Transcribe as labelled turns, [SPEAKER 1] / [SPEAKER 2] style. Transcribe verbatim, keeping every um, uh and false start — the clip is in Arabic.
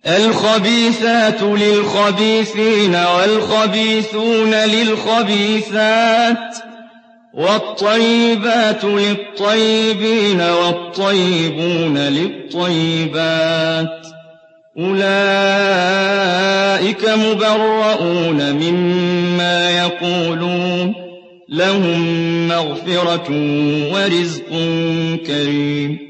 [SPEAKER 1] الخبيثات للخبيثين والخبيثون للخبيثات والطيبات للطيبين والطيبون للطيبات أولئك مبرؤون مما يقولون لهم مغفرة ورزق كريم